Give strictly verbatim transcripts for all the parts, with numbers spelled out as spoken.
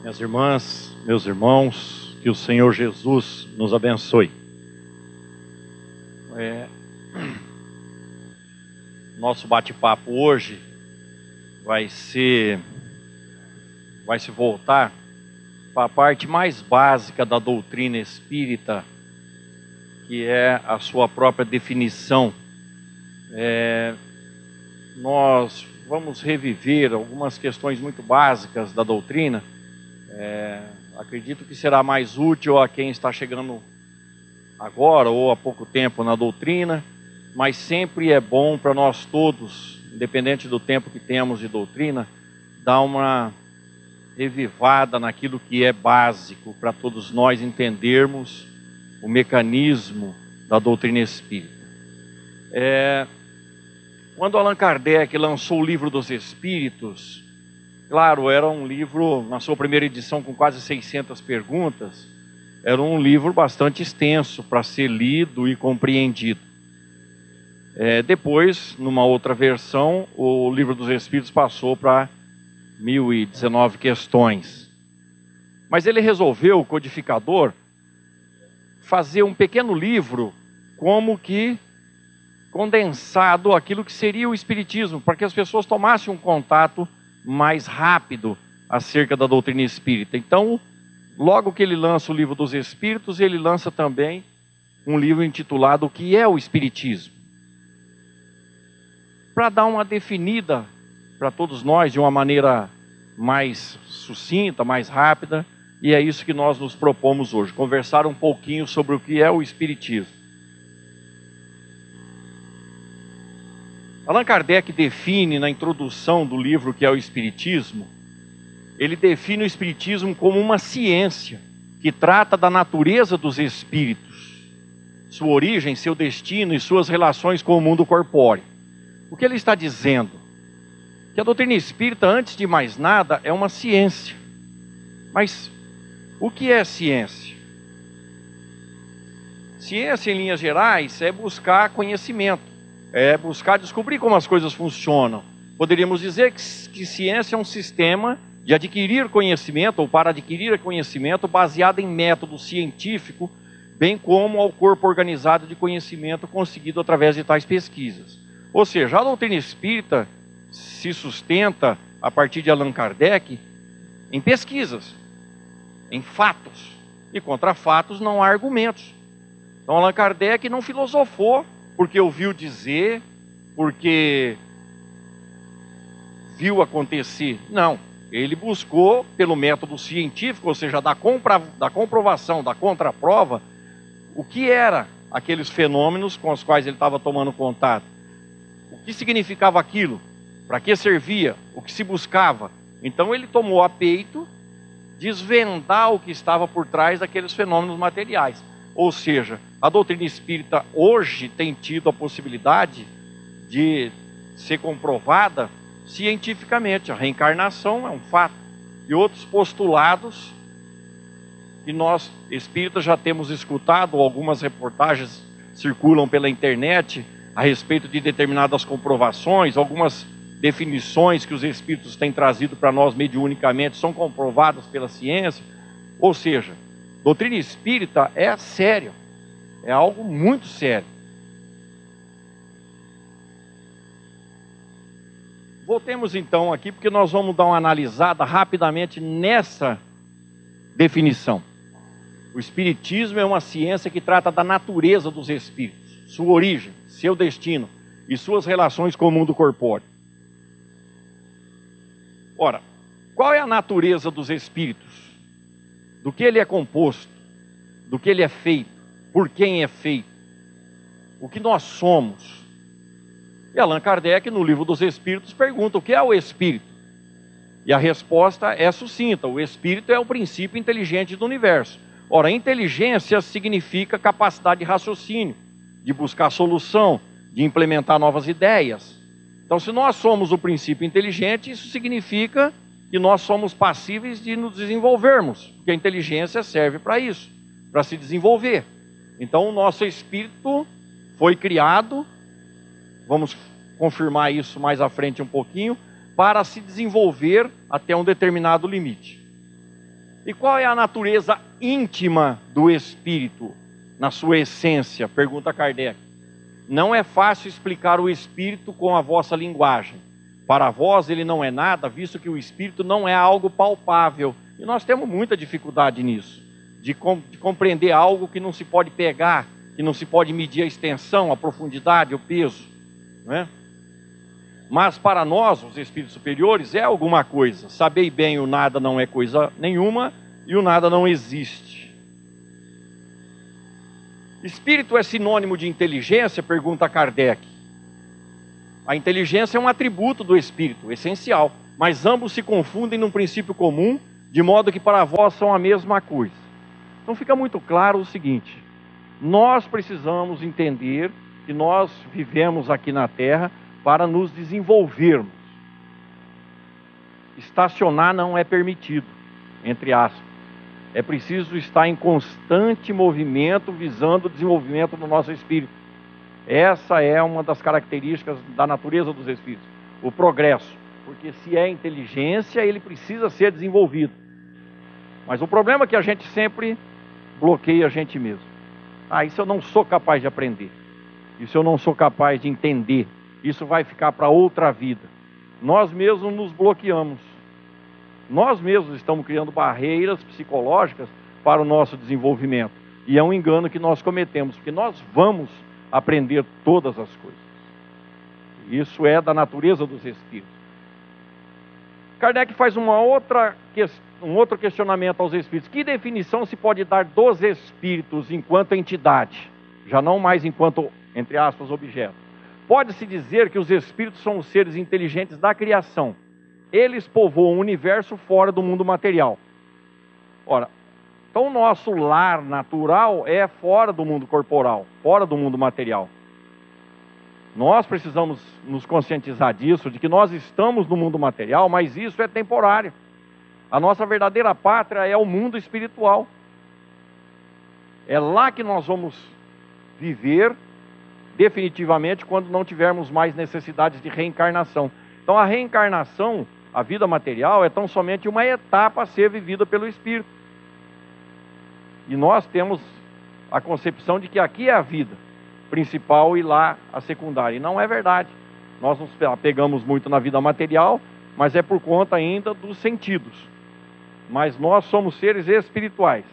Minhas irmãs, meus irmãos, que o Senhor Jesus nos abençoe. É, nosso bate-papo hoje vai ser, vai se voltar para a parte mais básica da doutrina espírita, que é a sua própria definição. É, nós vamos reviver algumas questões muito básicas da doutrina. É, acredito que será mais útil a quem está chegando agora ou há pouco tempo na doutrina, mas sempre é bom para nós todos, independente do tempo que temos de doutrina, dar uma revivada naquilo que é básico para todos nós entendermos o mecanismo da doutrina espírita. É, quando Allan Kardec lançou o Livro dos Espíritos, claro, era um livro, na sua primeira edição, com quase seiscentas perguntas, era um livro bastante extenso para ser lido e compreendido. É, depois, numa outra versão, o Livro dos Espíritos passou para mil e dezenove questões. Mas ele resolveu, o codificador, fazer um pequeno livro, como que condensado aquilo que seria o Espiritismo, para que as pessoas tomassem um contato mais rápido acerca da doutrina espírita. Então, logo que ele lança o Livro dos Espíritos, ele lança também um livro intitulado O que é o Espiritismo? Para dar uma definida para todos nós de uma maneira mais sucinta, mais rápida, e é isso que nós nos propomos hoje, conversar um pouquinho sobre o que é o Espiritismo. Allan Kardec define na introdução do livro que é o Espiritismo, ele define o Espiritismo como uma ciência que trata da natureza dos espíritos, sua origem, seu destino e suas relações com o mundo corpóreo. O que ele está dizendo? Que a doutrina espírita, antes de mais nada, é uma ciência. Mas o que é ciência? Ciência, em linhas gerais, é buscar conhecimento. É buscar descobrir como as coisas funcionam. Poderíamos dizer que, que ciência é um sistema de adquirir conhecimento, ou para adquirir conhecimento, baseado em método científico, bem como ao corpo organizado de conhecimento conseguido através de tais pesquisas. Ou seja, a doutrina espírita se sustenta, a partir de Allan Kardec, em pesquisas, em fatos. E contra fatos não há argumentos. Então Allan Kardec não filosofou, porque ouviu dizer, porque viu acontecer. Não, ele buscou pelo método científico, ou seja, da, compra, da comprovação, da contraprova, o que era aqueles fenômenos com os quais ele estava tomando contato. O que significava aquilo? Para que servia? O que se buscava? Então ele tomou a peito desvendar o que estava por trás daqueles fenômenos materiais. Ou seja, a doutrina espírita hoje tem tido a possibilidade de ser comprovada cientificamente. A reencarnação é um fato. E outros postulados que nós, espíritas, já temos escutado, algumas reportagens circulam pela internet a respeito de determinadas comprovações, algumas definições que os espíritos têm trazido para nós mediunicamente são comprovadas pela ciência. Ou seja, doutrina espírita é sério, é algo muito sério. Voltemos então aqui, porque nós vamos dar uma analisada rapidamente nessa definição. O Espiritismo é uma ciência que trata da natureza dos espíritos, sua origem, seu destino e suas relações com o mundo corpóreo. Ora, qual é a natureza dos espíritos? Do que ele é composto, do que ele é feito, por quem é feito, o que nós somos. E Allan Kardec, no Livro dos Espíritos, pergunta o que é o espírito. E a resposta é sucinta: o espírito é o princípio inteligente do universo. Ora, inteligência significa capacidade de raciocínio, de buscar solução, de implementar novas ideias. Então, se nós somos o princípio inteligente, isso significa que nós somos passíveis de nos desenvolvermos, porque a inteligência serve para isso, para se desenvolver. Então o nosso espírito foi criado, vamos confirmar isso mais à frente um pouquinho, para se desenvolver até um determinado limite. E qual é a natureza íntima do espírito, na sua essência? Pergunta Kardec. Não é fácil explicar o espírito com a vossa linguagem. Para vós ele não é nada, visto que o espírito não é algo palpável. E nós temos muita dificuldade nisso, de, com, de compreender algo que não se pode pegar, que não se pode medir a extensão, a profundidade, o peso, não é? Mas para nós, os espíritos superiores, é alguma coisa. Sabei bem, o nada não é coisa nenhuma e o nada não existe. Espírito é sinônimo de inteligência? Pergunta Kardec. A inteligência é um atributo do espírito, essencial. Mas ambos se confundem num princípio comum, de modo que para vós são a mesma coisa. Então fica muito claro o seguinte: nós precisamos entender que nós vivemos aqui na Terra para nos desenvolvermos. Estacionar não é permitido, entre aspas. É preciso estar em constante movimento, visando o desenvolvimento do nosso espírito. Essa é uma das características da natureza dos espíritos, o progresso. Porque se é inteligência, ele precisa ser desenvolvido. Mas o problema é que a gente sempre bloqueia a gente mesmo. Ah, isso eu não sou capaz de aprender. Isso eu não sou capaz de entender. Isso vai ficar para outra vida. Nós mesmos nos bloqueamos. Nós mesmos estamos criando barreiras psicológicas para o nosso desenvolvimento. E é um engano que nós cometemos, porque nós vamos aprender todas as coisas. Isso é da natureza dos espíritos. Kardec faz uma outra, um outro questionamento aos espíritos. Que definição se pode dar dos espíritos enquanto entidade? Já não mais enquanto, entre aspas, objeto. Pode-se dizer que os espíritos são os seres inteligentes da criação. Eles povoam o universo fora do mundo material. Ora, então o nosso lar natural é fora do mundo corporal, fora do mundo material. Nós precisamos nos conscientizar disso, de que nós estamos no mundo material, mas isso é temporário. A nossa verdadeira pátria é o mundo espiritual. É lá que nós vamos viver definitivamente quando não tivermos mais necessidades de reencarnação. Então a reencarnação, a vida material, é tão somente uma etapa a ser vivida pelo espírito. E nós temos a concepção de que aqui é a vida principal e lá a secundária. E não é verdade. Nós nos apegamos muito na vida material, mas é por conta ainda dos sentidos. Mas nós somos seres espirituais.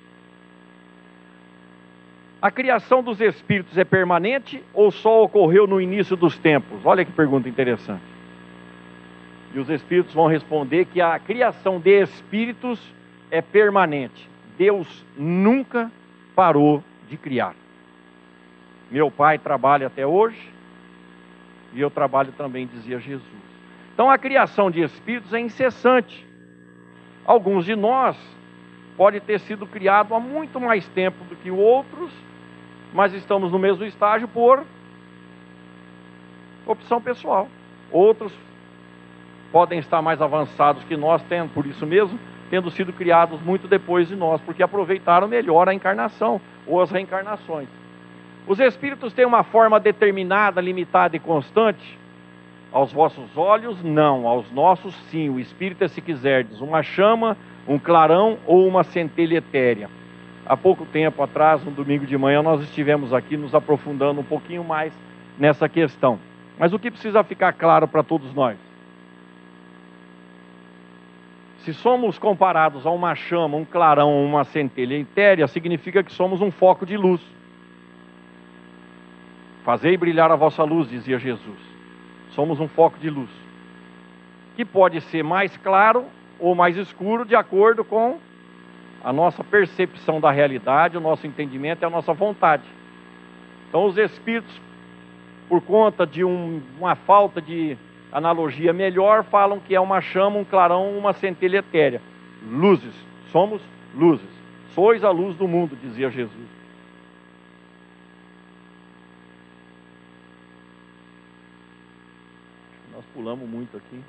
A criação dos espíritos é permanente ou só ocorreu no início dos tempos? Olha que pergunta interessante. E os espíritos vão responder que a criação de espíritos é permanente. Deus nunca parou de criar. Meu pai trabalha até hoje e eu trabalho também, dizia Jesus. Então a criação de espíritos é incessante. Alguns de nós podem ter sido criados há muito mais tempo do que outros, mas estamos no mesmo estágio por opção pessoal. Outros podem estar mais avançados que nós, tendo, por isso mesmo, tendo sido criados muito depois de nós, porque aproveitaram melhor a encarnação ou as reencarnações. Os espíritos têm uma forma determinada, limitada e constante? Aos vossos olhos, não. Aos nossos, sim. O espírito é, se quiserdes, uma chama, um clarão ou uma centelha etérea. Há pouco tempo atrás, no domingo de manhã, nós estivemos aqui nos aprofundando um pouquinho mais nessa questão. Mas o que precisa ficar claro para todos nós? Se somos comparados a uma chama, um clarão ou uma centelha etérea, significa que somos um foco de luz. Fazei brilhar a vossa luz, dizia Jesus. Somos um foco de luz, que pode ser mais claro ou mais escuro, de acordo com a nossa percepção da realidade, o nosso entendimento e a nossa vontade. Então os espíritos, por conta de um, uma falta de analogia melhor, falam que é uma chama, um clarão, uma centelha etérea. Luzes, somos luzes. Sois a luz do mundo, dizia Jesus. Nós pulamos muito aqui.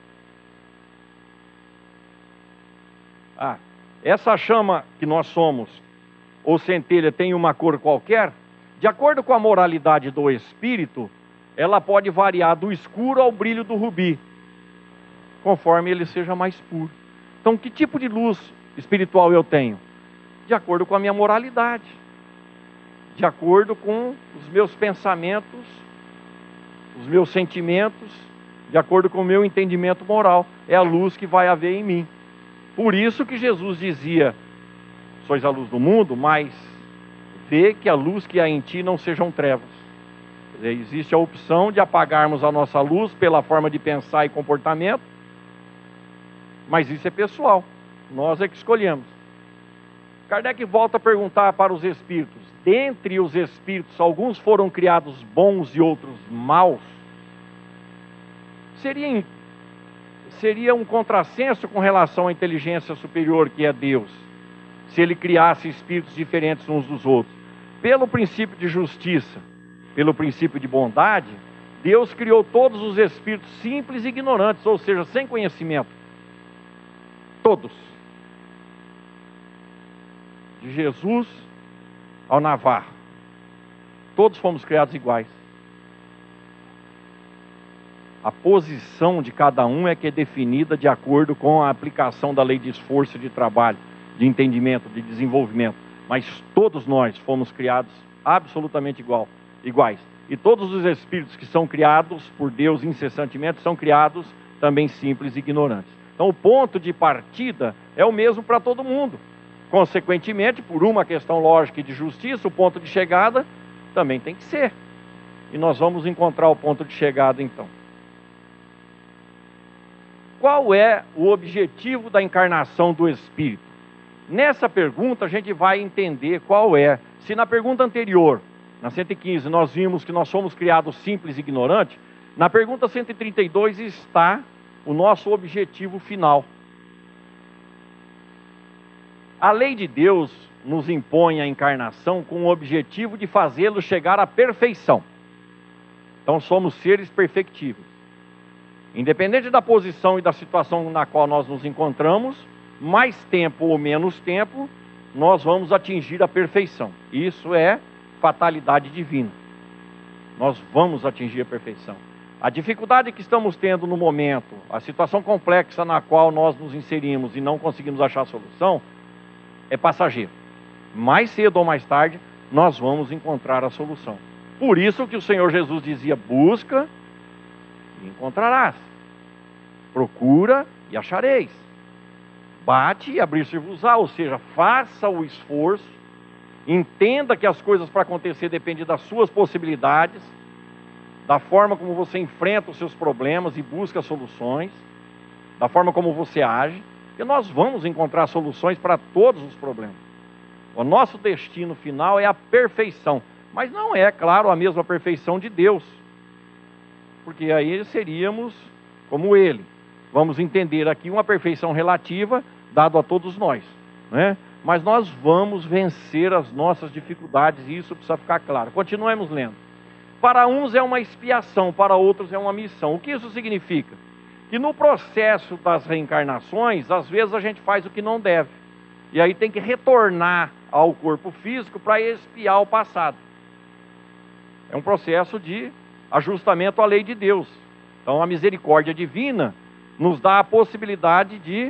Ah, essa chama que nós somos, ou centelha, tem uma cor qualquer? De acordo com a moralidade do espírito, ela pode variar do escuro ao brilho do rubi, conforme ele seja mais puro. Então, que tipo de luz espiritual eu tenho? De acordo com a minha moralidade, de acordo com os meus pensamentos, os meus sentimentos, de acordo com o meu entendimento moral. É a luz que vai haver em mim. Por isso que Jesus dizia: sois a luz do mundo, mas vê que a luz que há em ti não sejam trevas. Quer dizer, existe a opção de apagarmos a nossa luz pela forma de pensar e comportamento, mas isso é pessoal, nós é que escolhemos. Kardec volta a perguntar para os espíritos: dentre os espíritos, alguns foram criados bons e outros maus? Seria, seria um contrassenso com relação à inteligência superior que é Deus, se ele criasse espíritos diferentes uns dos outros. Pelo princípio de justiça, pelo princípio de bondade, Deus criou todos os espíritos simples e ignorantes, ou seja, sem conhecimento. Todos. De Jesus ao Navarro. Todos fomos criados iguais. A posição de cada um é que é definida de acordo com a aplicação da lei de esforço e de trabalho, de entendimento, de desenvolvimento. Mas todos nós fomos criados absolutamente igual, iguais. E todos os espíritos que são criados por Deus incessantemente são criados também simples e ignorantes. Então o ponto de partida é o mesmo para todo mundo. Consequentemente, por uma questão lógica e de justiça, o ponto de chegada também tem que ser. E nós vamos encontrar o ponto de chegada então. Qual é o objetivo da encarnação do Espírito? Nessa pergunta a gente vai entender qual é. Se na pergunta anterior, na cento e quinze, nós vimos que nós somos criados simples e ignorantes, na pergunta cento e trinta e dois está o nosso objetivo final. A lei de Deus nos impõe a encarnação com o objetivo de fazê-lo chegar à perfeição. Então somos seres perfectíveis. Independente da posição e da situação na qual nós nos encontramos, mais tempo ou menos tempo, nós vamos atingir a perfeição. Isso é fatalidade divina. Nós vamos atingir a perfeição. A dificuldade que estamos tendo no momento, a situação complexa na qual nós nos inserimos e não conseguimos achar a solução, é passageiro. Mais cedo ou mais tarde, nós vamos encontrar a solução. Por isso que o Senhor Jesus dizia: busca e encontrarás. Procura e achareis. Bate e abrir-se-vos-á, ou seja, faça o esforço, entenda que as coisas para acontecer dependem das suas possibilidades, da forma como você enfrenta os seus problemas e busca soluções, da forma como você age, e nós vamos encontrar soluções para todos os problemas. O nosso destino final é a perfeição, mas não é, claro, a mesma perfeição de Deus, porque aí seríamos como Ele. Vamos entender aqui uma perfeição relativa, dado a todos nós, né? Mas nós vamos vencer as nossas dificuldades, e isso precisa ficar claro. Continuemos lendo. Para uns é uma expiação, para outros é uma missão. O que isso significa? Que no processo das reencarnações, às vezes a gente faz o que não deve, e aí tem que retornar ao corpo físico para expiar o passado. É um processo de ajustamento à lei de Deus. Então a misericórdia divina nos dá a possibilidade de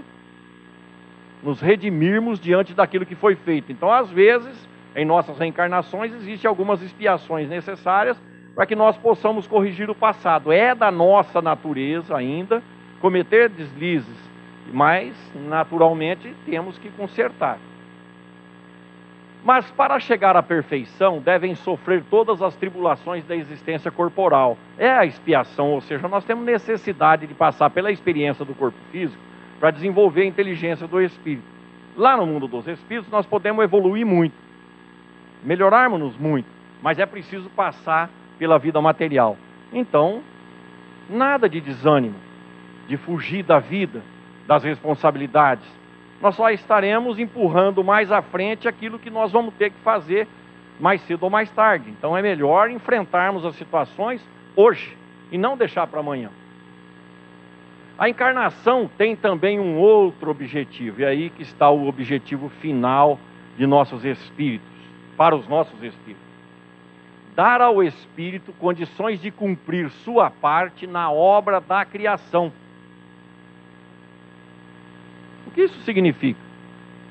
nos redimirmos diante daquilo que foi feito. Então, às vezes, em nossas reencarnações, existem algumas expiações necessárias para que nós possamos corrigir o passado. É da nossa natureza ainda cometer deslizes, mas, naturalmente, temos que consertar. Mas, para chegar à perfeição, devem sofrer todas as tribulações da existência corporal. É a expiação, ou seja, nós temos necessidade de passar pela experiência do corpo físico para desenvolver a inteligência do espírito. Lá no mundo dos espíritos nós podemos evoluir muito, melhorarmos-nos muito, mas é preciso passar pela vida material. Então, nada de desânimo, de fugir da vida, das responsabilidades. Nós só estaremos empurrando mais à frente aquilo que nós vamos ter que fazer mais cedo ou mais tarde. Então é melhor enfrentarmos as situações hoje e não deixar para amanhã. A encarnação tem também um outro objetivo, e aí que está o objetivo final de nossos espíritos, para os nossos espíritos. Dar ao espírito condições de cumprir sua parte na obra da criação. O que isso significa?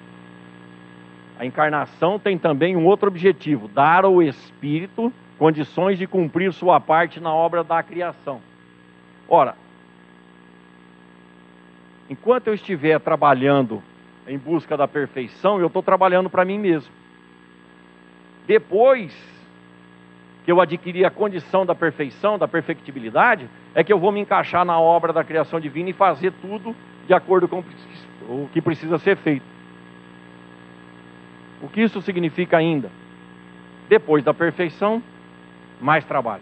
A encarnação tem também um outro objetivo: dar ao espírito condições de cumprir sua parte na obra da criação. Ora, enquanto eu estiver trabalhando em busca da perfeição, eu estou trabalhando para mim mesmo. Depois que eu adquirir a condição da perfeição, da perfectibilidade, é que eu vou me encaixar na obra da criação divina e fazer tudo de acordo com o que precisa ser feito. O que isso significa ainda? Depois da perfeição, mais trabalho.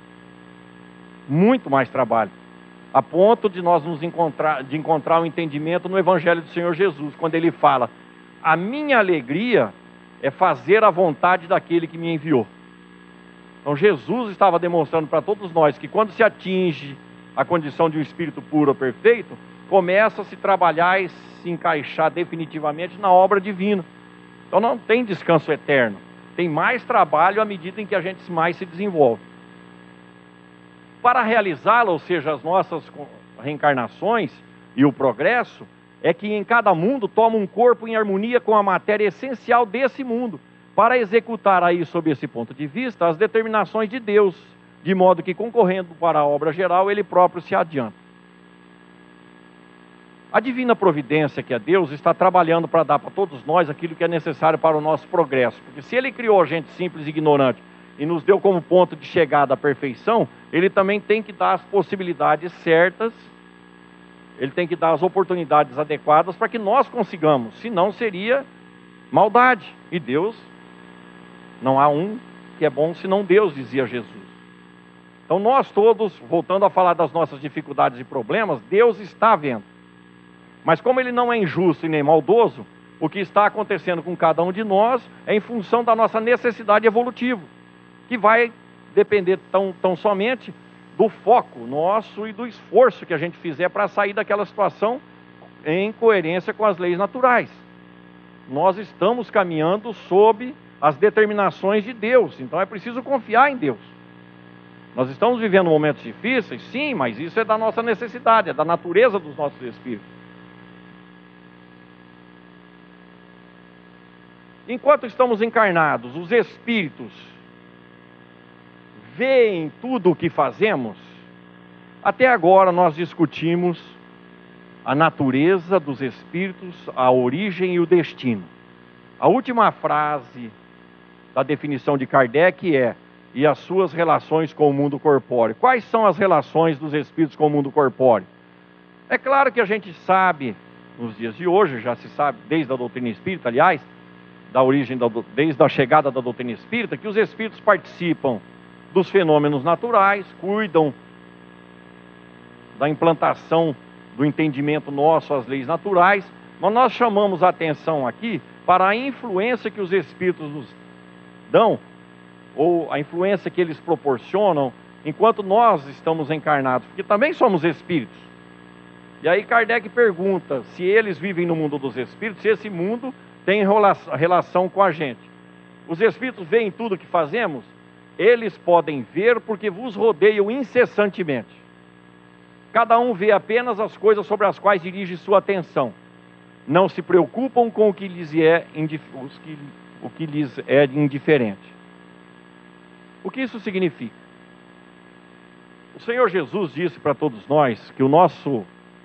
Muito mais trabalho. A ponto de nós nos encontrar, de encontrar um entendimento no Evangelho do Senhor Jesus, quando ele fala: a minha alegria é fazer a vontade daquele que me enviou. Então Jesus estava demonstrando para todos nós que quando se atinge a condição de um espírito puro ou perfeito, começa a se trabalhar e se encaixar definitivamente na obra divina. Então não tem descanso eterno, tem mais trabalho à medida em que a gente mais se desenvolve. Para realizá-la, ou seja, as nossas reencarnações e o progresso, é que em cada mundo toma um corpo em harmonia com a matéria essencial desse mundo, para executar aí, sob esse ponto de vista, as determinações de Deus, de modo que, concorrendo para a obra geral, ele próprio se adianta. A divina providência, que é Deus, está trabalhando para dar para todos nós aquilo que é necessário para o nosso progresso, porque se ele criou a gente simples e ignorante e nos deu como ponto de chegada à perfeição, ele também tem que dar as possibilidades certas, ele tem que dar as oportunidades adequadas para que nós consigamos, senão seria maldade. E Deus, não há um que é bom senão Deus, dizia Jesus. Então nós todos, voltando a falar das nossas dificuldades e problemas, Deus está vendo. Mas como ele não é injusto e nem maldoso, o que está acontecendo com cada um de nós é em função da nossa necessidade evolutiva, que vai depender tão, tão somente do foco nosso e do esforço que a gente fizer para sair daquela situação em coerência com as leis naturais. Nós estamos caminhando sob as determinações de Deus, então é preciso confiar em Deus. Nós estamos vivendo momentos difíceis, sim, mas isso é da nossa necessidade, é da natureza dos nossos espíritos. Enquanto estamos encarnados, os espíritos veem tudo o que fazemos. Até agora nós discutimos a natureza dos espíritos, a origem e o destino. A última frase da definição de Kardec é: e as suas relações com o mundo corpóreo. Quais são as relações dos espíritos com o mundo corpóreo? É claro que a gente sabe, nos dias de hoje, já se sabe desde a doutrina espírita, aliás, da origem, da, desde a chegada da doutrina espírita, que os espíritos participam dos fenômenos naturais, cuidam da implantação do entendimento nosso às leis naturais, mas nós chamamos a atenção aqui para a influência que os espíritos nos dão, ou a influência que eles proporcionam enquanto nós estamos encarnados, porque também somos espíritos. E aí Kardec pergunta se eles vivem no mundo dos espíritos, se esse mundo tem relação com a gente. Os espíritos veem tudo o que fazemos? Eles podem ver porque vos rodeiam incessantemente. Cada um vê apenas as coisas sobre as quais dirige sua atenção. Não se preocupam com o que lhes é, os que, o que lhes é indiferente. O que isso significa? O Senhor Jesus disse para todos nós que o nosso,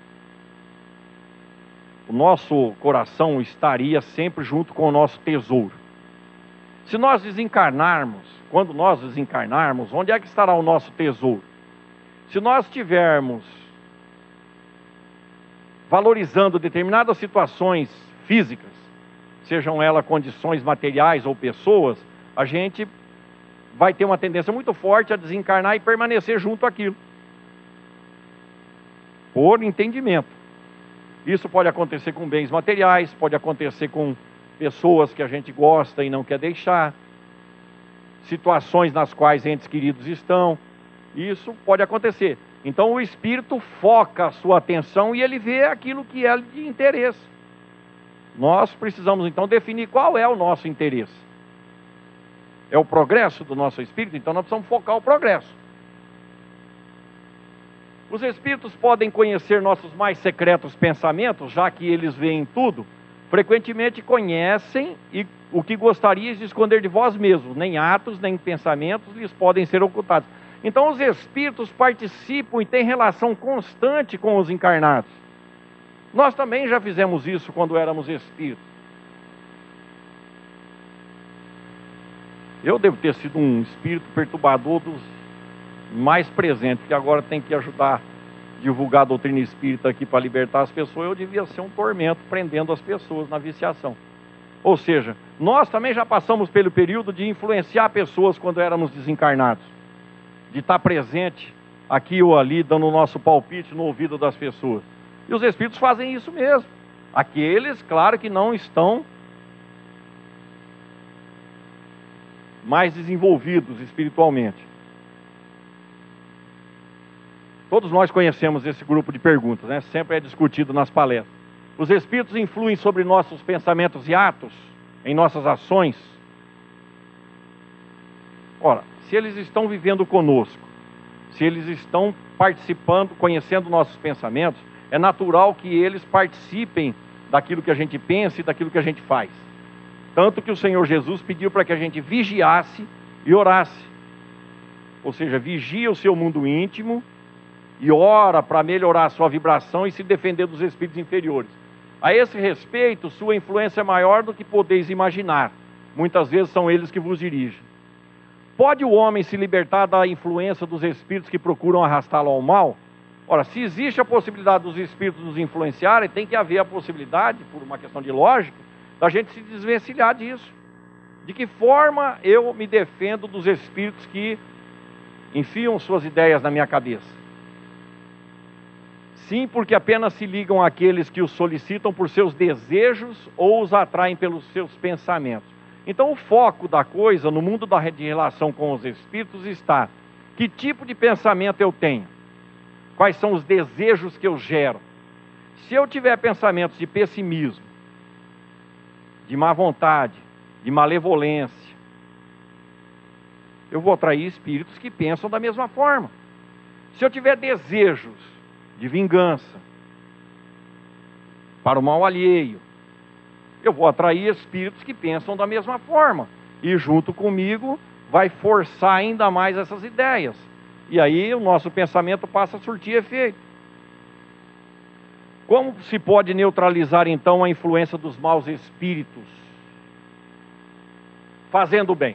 o nosso coração estaria sempre junto com o nosso tesouro. Se nós desencarnarmos, quando nós desencarnarmos, onde é que estará o nosso tesouro? Se nós estivermos valorizando determinadas situações físicas, sejam elas condições materiais ou pessoas, a gente vai ter uma tendência muito forte a desencarnar e permanecer junto àquilo, por entendimento. Isso pode acontecer com bens materiais, pode acontecer com pessoas que a gente gosta e não quer deixar, situações nas quais entes queridos estão, isso pode acontecer. Então o espírito foca a sua atenção e ele vê aquilo que é de interesse. Nós precisamos então definir qual é o nosso interesse. É o progresso do nosso espírito, então nós precisamos focar o progresso. Os espíritos podem conhecer nossos mais secretos pensamentos, já que eles veem tudo. frequentemente conhecem e o que gostarias de esconder de vós mesmos, nem atos, nem pensamentos lhes podem ser ocultados. Então os espíritos participam e têm relação constante com os encarnados. Nós também já fizemos isso quando éramos espíritos. Eu devo ter sido um espírito perturbador dos mais presentes, que agora tem que ajudar a divulgar a doutrina espírita aqui para libertar as pessoas. Eu devia ser um tormento prendendo as pessoas na viciação. Ou seja, nós também já passamos pelo período de influenciar pessoas quando éramos desencarnados, de estar presente aqui ou ali, dando o nosso palpite no ouvido das pessoas. E os espíritos fazem isso mesmo. Aqueles, claro, que não estão mais desenvolvidos espiritualmente. Todos nós conhecemos esse grupo de perguntas, né? Sempre é discutido nas palestras. Os espíritos influem sobre nossos pensamentos e atos, em nossas ações? Ora, se eles estão vivendo conosco, se eles estão participando, conhecendo nossos pensamentos, é natural que eles participem daquilo que a gente pensa e daquilo que a gente faz. Tanto que o Senhor Jesus pediu para que a gente vigiasse e orasse. Ou seja, vigia o seu mundo íntimo e ora para melhorar a sua vibração e se defender dos espíritos inferiores. A esse respeito, sua influência é maior do que podeis imaginar. Muitas vezes são eles que vos dirigem. Pode o homem se libertar da influência dos espíritos que procuram arrastá-lo ao mal? Ora, se existe a possibilidade dos espíritos nos influenciarem, tem que haver a possibilidade, por uma questão de lógica, da gente se desvencilhar disso. De que forma eu me defendo dos espíritos que enfiam suas ideias na minha cabeça? Sim, porque apenas se ligam àqueles que os solicitam por seus desejos ou os atraem pelos seus pensamentos. Então o foco da coisa, no mundo da de relação com os espíritos, está: que tipo de pensamento eu tenho? Quais são os desejos que eu gero? Se eu tiver pensamentos de pessimismo, de má vontade, de malevolência, eu vou atrair espíritos que pensam da mesma forma. Se eu tiver desejos de vingança, para o mal alheio, eu vou atrair espíritos que pensam da mesma forma. E junto comigo vai forçar ainda mais essas ideias. E aí o nosso pensamento passa a surtir efeito. Como se pode neutralizar então a influência dos maus espíritos? Fazendo o bem.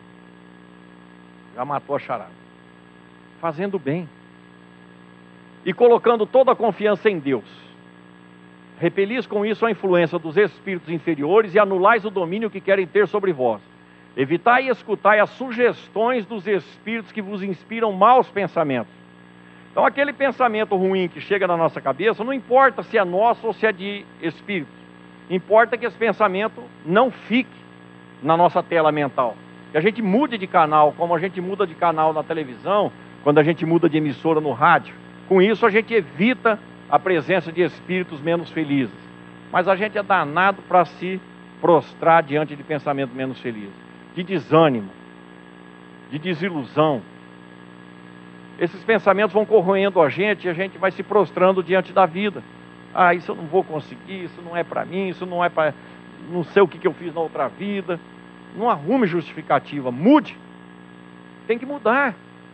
Já matou a charada. Fazendo o bem. E colocando toda a confiança em Deus. Repelis com isso a influência dos espíritos inferiores e anulais o domínio que querem ter sobre vós. Evitai e escutai as sugestões dos espíritos que vos inspiram maus pensamentos. Então aquele pensamento ruim que chega na nossa cabeça, não importa se é nosso ou se é de espíritos. Importa que esse pensamento não fique na nossa tela mental. Que a gente mude de canal, como a gente muda de canal na televisão, quando a gente muda de emissora no rádio. Com isso a gente evita a presença de espíritos menos felizes. Mas a gente é danado para se prostrar diante de pensamento menos feliz, de desânimo, de desilusão. Esses pensamentos vão corroendo a gente e a gente vai se prostrando diante da vida. Ah, isso eu não vou conseguir, isso não é para mim, isso não é para... não sei o que, que eu fiz na outra vida. Não arrume justificativa, mude. Tem que mudar.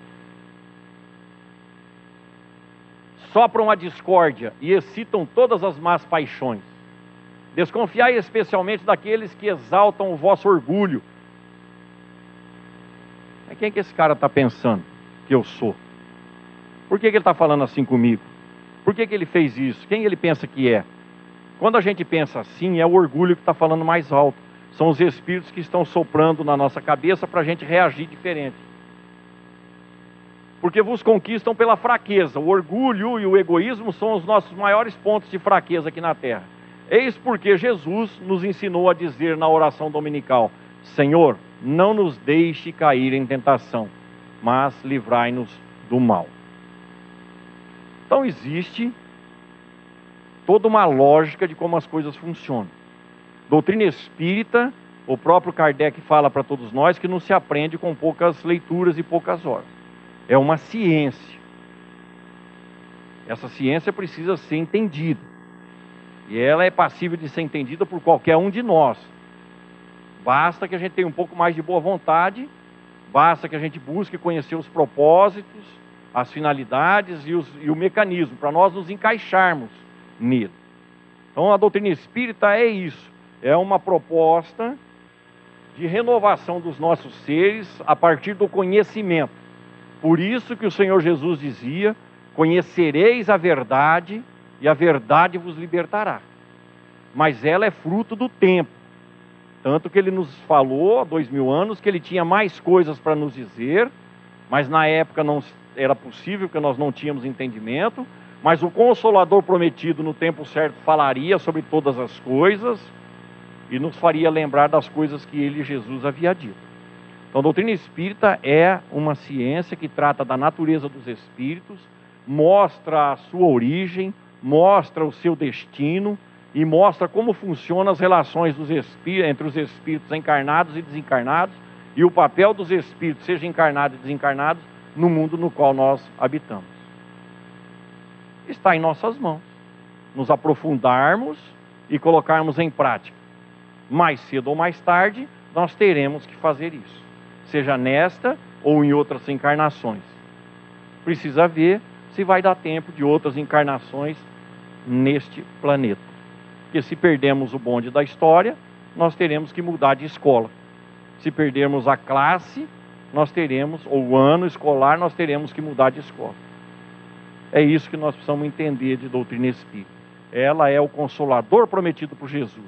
Sopram a discórdia e excitam todas as más paixões. Desconfiai especialmente daqueles que exaltam o vosso orgulho. Mas quem que esse cara está pensando que eu sou? Por que, que ele está falando assim comigo? Por que, que ele fez isso? Quem ele pensa que é? Quando a gente pensa assim, é o orgulho que está falando mais alto. São os espíritos que estão soprando na nossa cabeça para a gente reagir diferente. Porque vos conquistam pela fraqueza. O orgulho e o egoísmo são os nossos maiores pontos de fraqueza aqui na terra. Eis porque Jesus nos ensinou a dizer na oração dominical: Senhor, não nos deixe cair em tentação, mas livrai-nos do mal. Então existe toda uma lógica de como as coisas funcionam. Doutrina espírita, o próprio Kardec fala para todos nós que não se aprende com poucas leituras e poucas horas. É uma ciência. Essa ciência precisa ser entendida. E ela é passível de ser entendida por qualquer um de nós. Basta que a gente tenha um pouco mais de boa vontade, basta que a gente busque conhecer os propósitos, as finalidades e, os, e o mecanismo, para nós nos encaixarmos nele. Então a doutrina espírita é isso, é uma proposta de renovação dos nossos seres a partir do conhecimento. Por isso que o Senhor Jesus dizia: conhecereis a verdade e a verdade vos libertará. Mas ela é fruto do tempo. Tanto que ele nos falou há dois mil anos que ele tinha mais coisas para nos dizer, mas na época não era possível, porque nós não tínhamos entendimento. Mas o Consolador prometido no tempo certo falaria sobre todas as coisas e nos faria lembrar das coisas que ele, Jesus, havia dito. Então a doutrina espírita é uma ciência que trata da natureza dos espíritos, mostra a sua origem, mostra o seu destino e mostra como funcionam as relações dos espíritos, entre os espíritos encarnados e desencarnados e o papel dos espíritos, seja encarnados e desencarnados, no mundo no qual nós habitamos. Está em nossas mãos nos aprofundarmos e colocarmos em prática. Mais cedo ou mais tarde nós teremos que fazer isso, seja nesta ou em outras encarnações. Precisa ver se vai dar tempo de outras encarnações neste planeta. Porque se perdemos o bonde da história, nós teremos que mudar de escola. Se perdermos a classe, nós teremos, ou o ano escolar, nós teremos que mudar de escola. É isso que nós precisamos entender de doutrina espírita. Ela é o Consolador prometido por Jesus,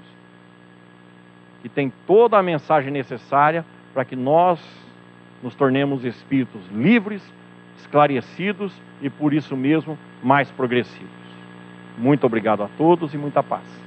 que tem toda a mensagem necessária para que nós nos tornemos espíritos livres, esclarecidos e por isso mesmo mais progressivos. Muito obrigado a todos e muita paz.